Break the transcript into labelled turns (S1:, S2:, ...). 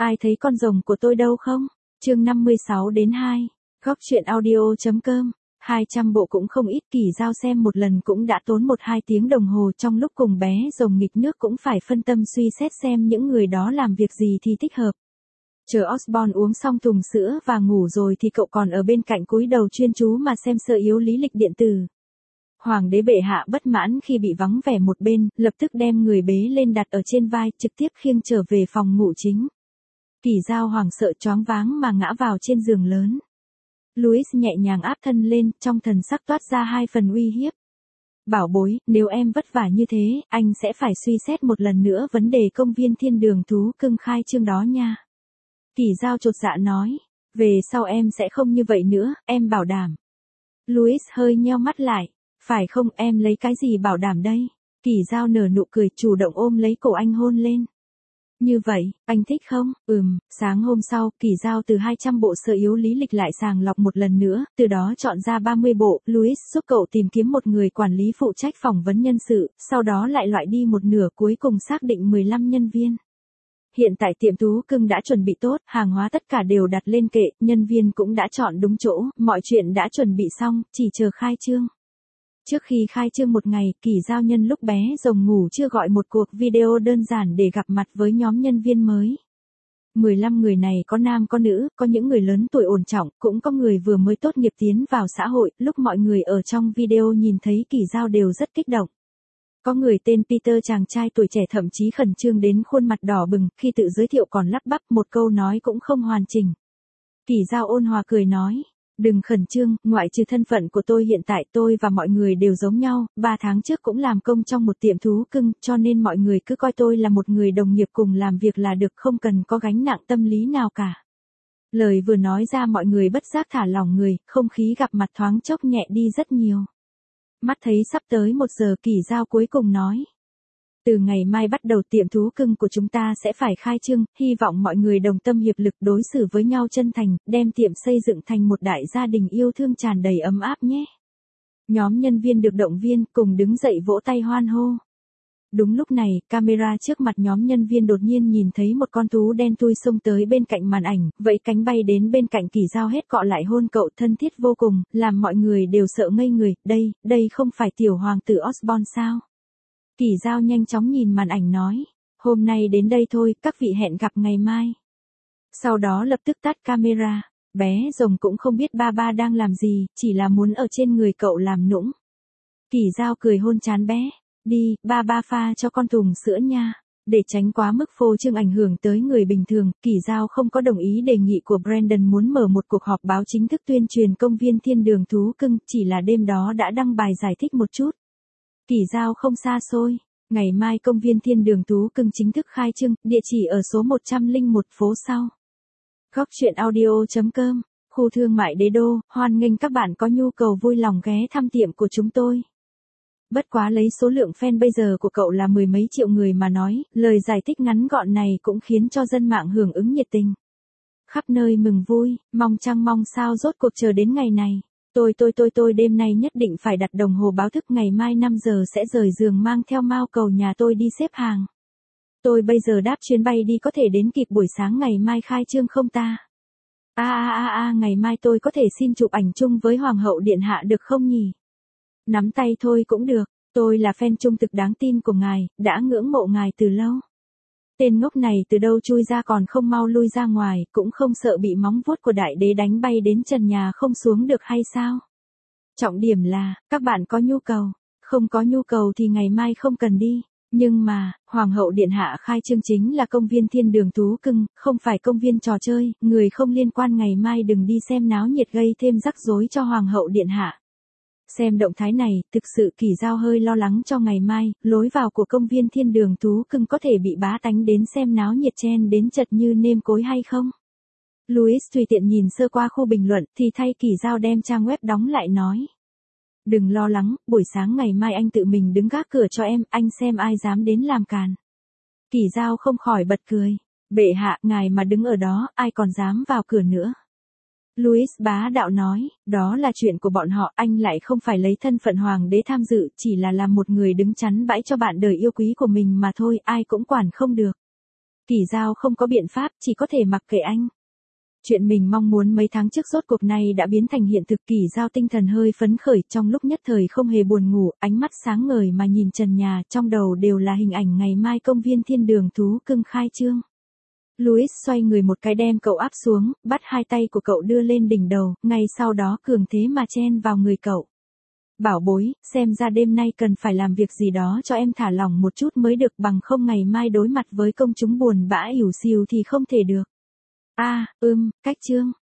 S1: Ai thấy con rồng của tôi đâu không? Chương 56-2. Góc truyện audio.com. 200 bộ cũng không ít, Kỳ Dao xem một lần cũng đã tốn 1-2 tiếng đồng hồ, trong lúc cùng bé rồng nghịch nước cũng phải phân tâm suy xét xem những người đó làm việc gì thì thích hợp. Chờ Osborn uống xong thùng sữa và ngủ rồi thì cậu còn ở bên cạnh cúi đầu chuyên chú mà xem sơ yếu lý lịch điện tử. Hoàng đế bệ hạ bất mãn khi bị vắng vẻ một bên, lập tức đem người bế lên đặt ở trên vai, trực tiếp khiêng trở về phòng ngủ chính. Kỳ Dao hoảng sợ choáng váng mà ngã vào trên giường lớn. Louis nhẹ nhàng áp thân lên, trong thần sắc toát ra 2 phần uy hiếp. Bảo bối, nếu em vất vả như thế, anh sẽ phải suy xét một lần nữa vấn đề công viên thiên đường thú cưng khai trương đó nha. Kỳ Dao chột dạ nói, về sau em sẽ không như vậy nữa, em bảo đảm. Louis hơi nheo mắt lại, phải không, em lấy cái gì bảo đảm đây? Kỳ Dao nở nụ cười, chủ động ôm lấy cổ anh hôn lên. Như vậy, anh thích không? Sáng hôm sau, Kỳ Dao từ 200 bộ sơ yếu lý lịch lại sàng lọc một lần nữa, từ đó chọn ra 30 bộ, Louis giúp cậu tìm kiếm một người quản lý phụ trách phỏng vấn nhân sự, sau đó lại loại đi một nửa, cuối cùng xác định 15 nhân viên. Hiện tại tiệm thú cưng đã chuẩn bị tốt, hàng hóa tất cả đều đặt lên kệ, nhân viên cũng đã chọn đúng chỗ, mọi chuyện đã chuẩn bị xong, chỉ chờ khai trương. Trước khi khai trương một ngày, Kỳ Dao nhân lúc bé rồng ngủ chưa gọi một cuộc video đơn giản để gặp mặt với nhóm nhân viên mới. 15 người này có nam có nữ, có những người lớn tuổi ổn trọng, cũng có người vừa mới tốt nghiệp tiến vào xã hội, lúc mọi người ở trong video nhìn thấy Kỳ Dao đều rất kích động. Có người tên Peter, chàng trai tuổi trẻ thậm chí khẩn trương đến khuôn mặt đỏ bừng, khi tự giới thiệu còn lắp bắp một câu nói cũng không hoàn chỉnh. Kỳ Dao ôn hòa cười nói, đừng khẩn trương, ngoại trừ thân phận của tôi hiện tại, tôi và mọi người đều giống nhau, 3 tháng trước cũng làm công trong một tiệm thú cưng, cho nên mọi người cứ coi tôi là một người đồng nghiệp cùng làm việc là được, không cần có gánh nặng tâm lý nào cả. Lời vừa nói ra mọi người bất giác thả lỏng người, không khí gặp mặt thoáng chốc nhẹ đi rất nhiều. Mắt thấy sắp tới 1 giờ, Kỳ Dao cuối cùng nói. Từ ngày mai bắt đầu tiệm thú cưng của chúng ta sẽ phải khai trương, hy vọng mọi người đồng tâm hiệp lực đối xử với nhau chân thành, đem tiệm xây dựng thành một đại gia đình yêu thương tràn đầy ấm áp nhé. Nhóm nhân viên được động viên, cùng đứng dậy vỗ tay hoan hô. Đúng lúc này, camera trước mặt nhóm nhân viên đột nhiên nhìn thấy một con thú đen thui xông tới bên cạnh màn ảnh, vẫy cánh bay đến bên cạnh Kỳ Dao, hết cọ lại hôn cậu, thân thiết vô cùng, làm mọi người đều sợ ngây người. Đây không phải tiểu hoàng tử Osborn sao? Kỳ Dao nhanh chóng nhìn màn ảnh nói, hôm nay đến đây thôi, các vị hẹn gặp ngày mai. Sau đó lập tức tắt camera, bé rồng cũng không biết ba đang làm gì, chỉ là muốn ở trên người cậu làm nũng. Kỳ Dao cười hôn trán bé, đi, ba pha cho con thùng sữa nha. Để tránh quá mức phô trương ảnh hưởng tới người bình thường, Kỳ Dao không có đồng ý đề nghị của Brandon muốn mở một cuộc họp báo chính thức tuyên truyền công viên thiên đường thú cưng, chỉ là đêm đó đã đăng bài giải thích một chút. Kỳ Dao không xa xôi, ngày mai công viên thiên đường thú cưng chính thức khai trương, địa chỉ ở số 101 phố sau. Góc truyện audio.com, khu thương mại Đế Đô, hoan nghênh các bạn có nhu cầu vui lòng ghé thăm tiệm của chúng tôi. Bất quá lấy số lượng fan bây giờ của cậu là 10 mấy triệu người mà nói, lời giải thích ngắn gọn này cũng khiến cho dân mạng hưởng ứng nhiệt tình. Khắp nơi mừng vui, mong sao rốt cuộc chờ đến ngày này. Tôi đêm nay nhất định phải đặt đồng hồ báo thức, ngày mai 5 giờ sẽ rời giường mang theo mao cầu nhà tôi đi xếp hàng. Tôi bây giờ đáp chuyến bay đi, có thể đến kịp buổi sáng ngày mai khai trương không ta? Ngày mai tôi có thể xin chụp ảnh chung với Hoàng hậu Điện Hạ được không nhỉ? Nắm tay thôi cũng được, tôi là fan trung thực đáng tin của ngài, đã ngưỡng mộ ngài từ lâu. Tên ngốc này từ đâu chui ra còn không mau lui ra ngoài, cũng không sợ bị móng vuốt của đại đế đánh bay đến trần nhà không xuống được hay sao? Trọng điểm là, các bạn có nhu cầu, không có nhu cầu thì ngày mai không cần đi. Nhưng mà, Hoàng hậu Điện Hạ khai trương chính là công viên thiên đường thú cưng, không phải công viên trò chơi, người không liên quan ngày mai đừng đi xem náo nhiệt gây thêm rắc rối cho Hoàng hậu Điện Hạ. Xem động thái này, thực sự Kỳ Dao hơi lo lắng cho ngày mai, lối vào của công viên thiên đường thú cưng có thể bị bá tánh đến xem náo nhiệt chen đến chật như nêm cối hay không? Louis tùy tiện nhìn sơ qua khu bình luận thì thay Kỳ Dao đem trang web đóng lại nói. Đừng lo lắng, buổi sáng ngày mai anh tự mình đứng gác cửa cho em, anh xem ai dám đến làm càn. Kỳ Dao không khỏi bật cười. Bệ hạ, ngài mà đứng ở đó, ai còn dám vào cửa nữa. Louis bá đạo nói, đó là chuyện của bọn họ, anh lại không phải lấy thân phận hoàng đế tham dự, chỉ là làm một người đứng chắn bãi cho bạn đời yêu quý của mình mà thôi, ai cũng quản không được. Kỳ Giao không có biện pháp, chỉ có thể mặc kệ anh. Chuyện mình mong muốn mấy tháng trước rốt cuộc này đã biến thành hiện thực. Kỳ Giao tinh thần hơi phấn khởi, trong lúc nhất thời không hề buồn ngủ, ánh mắt sáng ngời mà nhìn trần nhà, trong đầu đều là hình ảnh ngày mai công viên thiên đường thú cưng khai trương. Louis xoay người một cái đem cậu áp xuống, bắt hai tay của cậu đưa lên đỉnh đầu, ngay sau đó cường thế mà chen vào người cậu. Bảo bối, xem ra đêm nay cần phải làm việc gì đó cho em thả lỏng một chút mới được, bằng không ngày mai đối mặt với công chúng buồn bã ỉu xìu thì không thể được. Cách chương.